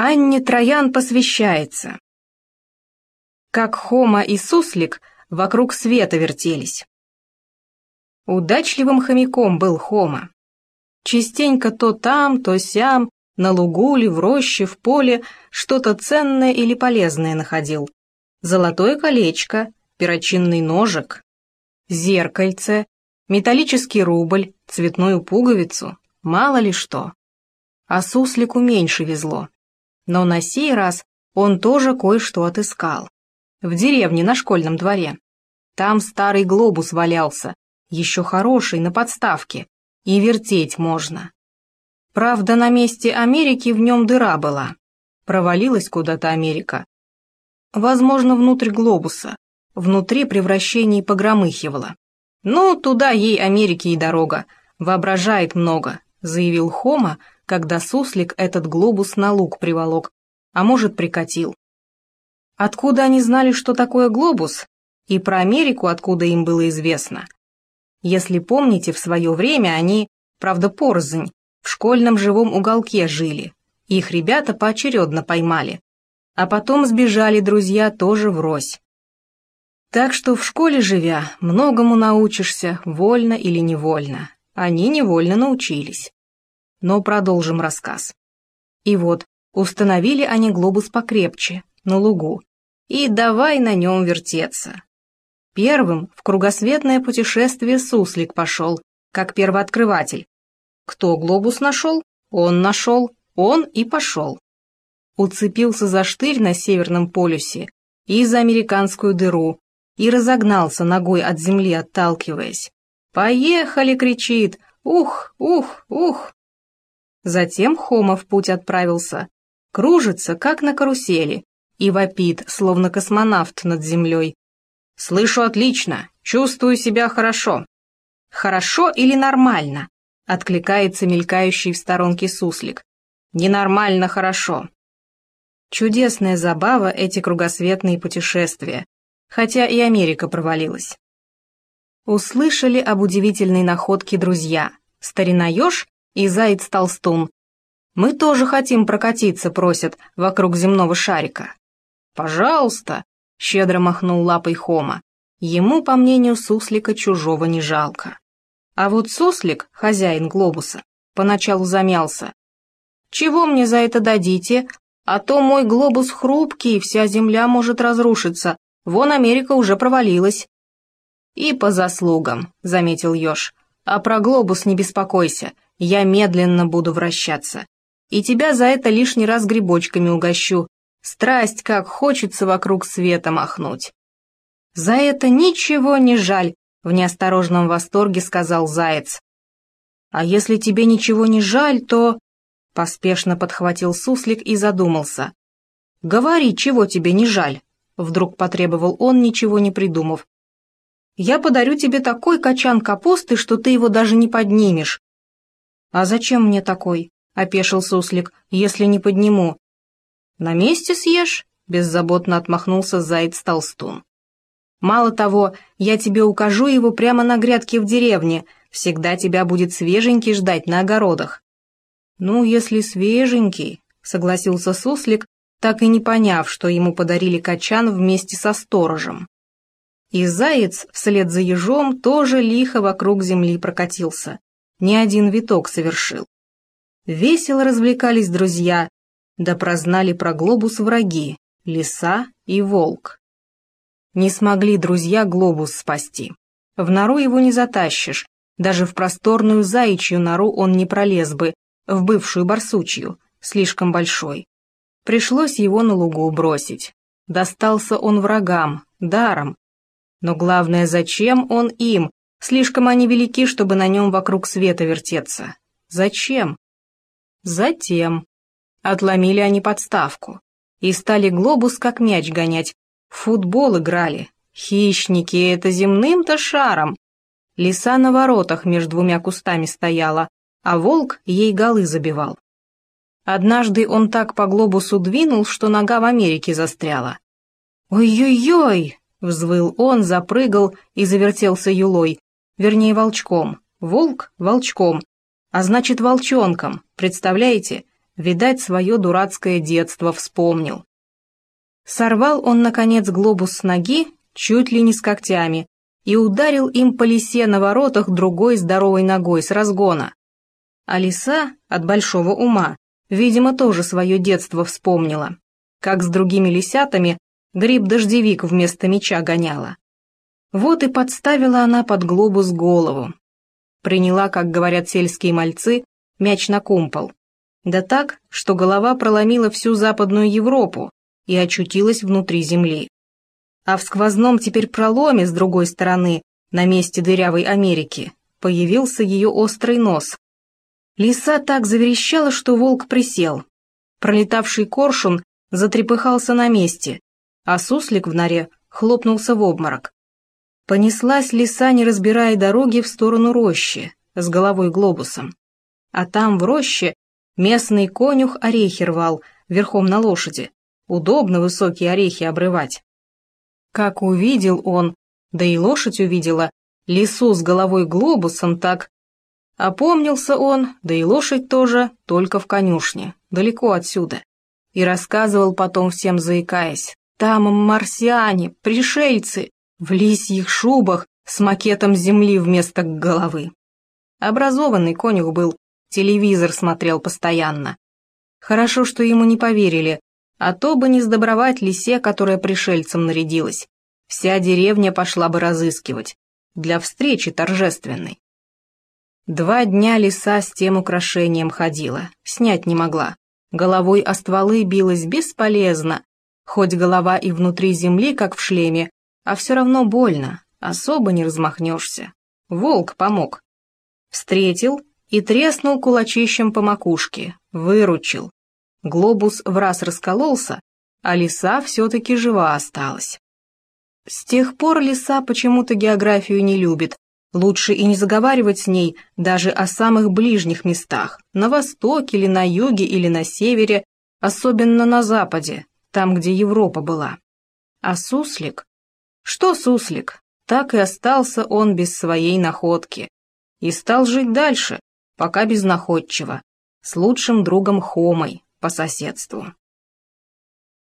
Анне Троян посвящается. Как Хома и Суслик вокруг света вертелись. Удачливым хомяком был Хома. Частенько то там, то сям, на лугу ли, в роще, в поле что-то ценное или полезное находил. Золотое колечко, перочинный ножик, зеркальце, металлический рубль, цветную пуговицу, мало ли что. А Суслику меньше везло. Но на сей раз он тоже кое-что отыскал. В деревне на школьном дворе. Там старый глобус валялся, еще хороший, на подставке, и вертеть можно. Правда, на месте Америки в нем дыра была. Провалилась куда-то Америка. Возможно, внутрь глобуса. Внутри превращений погромыхивало. «Ну, туда ей Америки и дорога. Воображает много», — заявил Хома, когда Суслик этот глобус на луг приволок, а может, прикатил. Откуда они знали, что такое глобус? И про Америку откуда им было известно? Если помните, в свое время они, правда порознь, в школьном живом уголке жили. Их ребята поочередно поймали. А потом сбежали друзья тоже врозь. Так что в школе живя, многому научишься, вольно или невольно. Они невольно научились. Но продолжим рассказ. И вот, установили они глобус покрепче, на лугу, и давай на нем вертеться. Первым в кругосветное путешествие Суслик пошел, как первооткрыватель. Кто глобус нашел? Он нашел, он и пошел. Уцепился за штырь на Северном полюсе и за американскую дыру, и разогнался ногой от земли, отталкиваясь. «Поехали!» — кричит. «Ух, ух, ух!» Затем Хома в путь отправился, кружится, как на карусели, и вопит, словно космонавт над землей. «Слышу отлично, чувствую себя хорошо». «Хорошо или нормально?» — откликается мелькающий в сторонке Суслик. «Ненормально хорошо». Чудесная забава эти кругосветные путешествия, хотя и Америка провалилась. Услышали об удивительной находке друзья, старина-еж и заяц-толстун. «Мы тоже хотим прокатиться», — просят, вокруг земного шарика. «Пожалуйста», — щедро махнул лапой Хома. Ему, по мнению Суслика, чужого не жалко. А вот Суслик, хозяин глобуса, поначалу замялся. «Чего мне за это дадите? А то мой глобус хрупкий, вся земля может разрушиться. Вон Америка уже провалилась». «И по заслугам», — заметил еж. «А про глобус не беспокойся, я медленно буду вращаться. И тебя за это лишний раз грибочками угощу. Страсть, как хочется вокруг света махнуть». «За это ничего не жаль», — в неосторожном восторге сказал заяц. «А если тебе ничего не жаль, то...» — поспешно подхватил Суслик и задумался. «Говори, чего тебе не жаль», — вдруг потребовал он, ничего не придумав. «Я подарю тебе такой качан капусты, что ты его даже не поднимешь». «А зачем мне такой?» — опешил Суслик, — «если не подниму». «На месте съешь?» — беззаботно отмахнулся заяц-толстун. «Мало того, я тебе укажу его прямо на грядке в деревне, всегда тебя будет свеженький ждать на огородах». «Ну, если свеженький», — согласился Суслик, так и не поняв, что ему подарили качан вместе со сторожем. И заяц вслед за ежом тоже лихо вокруг земли прокатился, ни один виток совершил. Весело развлекались друзья, да прознали про глобус враги, лиса и волк. Не смогли друзья глобус спасти. В нору его не затащишь, даже в просторную заячью нору он не пролез бы, в бывшую барсучью, слишком большой. Пришлось его на лугу бросить. Достался он врагам, даром. Но главное, зачем он им? Слишком они велики, чтобы на нем вокруг света вертеться. Зачем? Затем. Отломили они подставку. И стали глобус как мяч гонять. В футбол играли. Хищники, это земным-то шаром. Лиса на воротах между двумя кустами стояла, а волк ей голы забивал. Однажды он так по глобусу двинул, что нога в Америке застряла. «Ой-ой-ой!» — взвыл он, запрыгал и завертелся юлой, вернее волчком, волк волчком, а значит волчонком, представляете? Видать, свое дурацкое детство вспомнил. Сорвал он, наконец, глобус с ноги, чуть ли не с когтями, и ударил им по лисе на воротах другой здоровой ногой с разгона. А лиса от большого ума, видимо, тоже свое детство вспомнила, как с другими лисятами гриб-дождевик вместо меча гоняла. Вот и подставила она под глобус голову. Приняла, как говорят сельские мальцы, мяч на кумпол. Да так, что голова проломила всю Западную Европу и очутилась внутри земли. А в сквозном теперь проломе с другой стороны, на месте дырявой Америки, появился ее острый нос. Лиса так заверещала, что волк присел. Пролетавший коршун затрепыхался на месте, а суслик в норе хлопнулся в обморок. Понеслась лиса, не разбирая дороги, в сторону рощи, с головой глобусом. А там, в роще, местный конюх орехи рвал, верхом на лошади. Удобно высокие орехи обрывать. Как увидел он, да и лошадь увидела, лису с головой глобусом, так... Опомнился он, да и лошадь тоже, только в конюшне, далеко отсюда. И рассказывал потом всем, заикаясь: там марсиане, пришельцы, в лисьих шубах с макетом земли вместо головы. Образованный конюх был, телевизор смотрел постоянно. Хорошо, что ему не поверили, а то бы не сдобровать лисе, которая пришельцам нарядилась. Вся деревня пошла бы разыскивать, для встречи торжественной. 2 дня лиса с тем украшением ходила, снять не могла. Головой о стволы билась бесполезно, хоть голова и внутри земли, как в шлеме, а все равно больно, особо не размахнешься. Волк помог. Встретил и треснул кулачищем по макушке, выручил. Глобус враз раскололся, а лиса все-таки жива осталась. С тех пор лиса почему-то географию не любит. Лучше и не заговаривать с ней даже о самых ближних местах, на востоке или на юге или на севере, особенно на западе, там, где Европа была. А суслик? Что суслик? Так и остался он без своей находки. И стал жить дальше, пока безнаходчиво, с лучшим другом Хомой по соседству.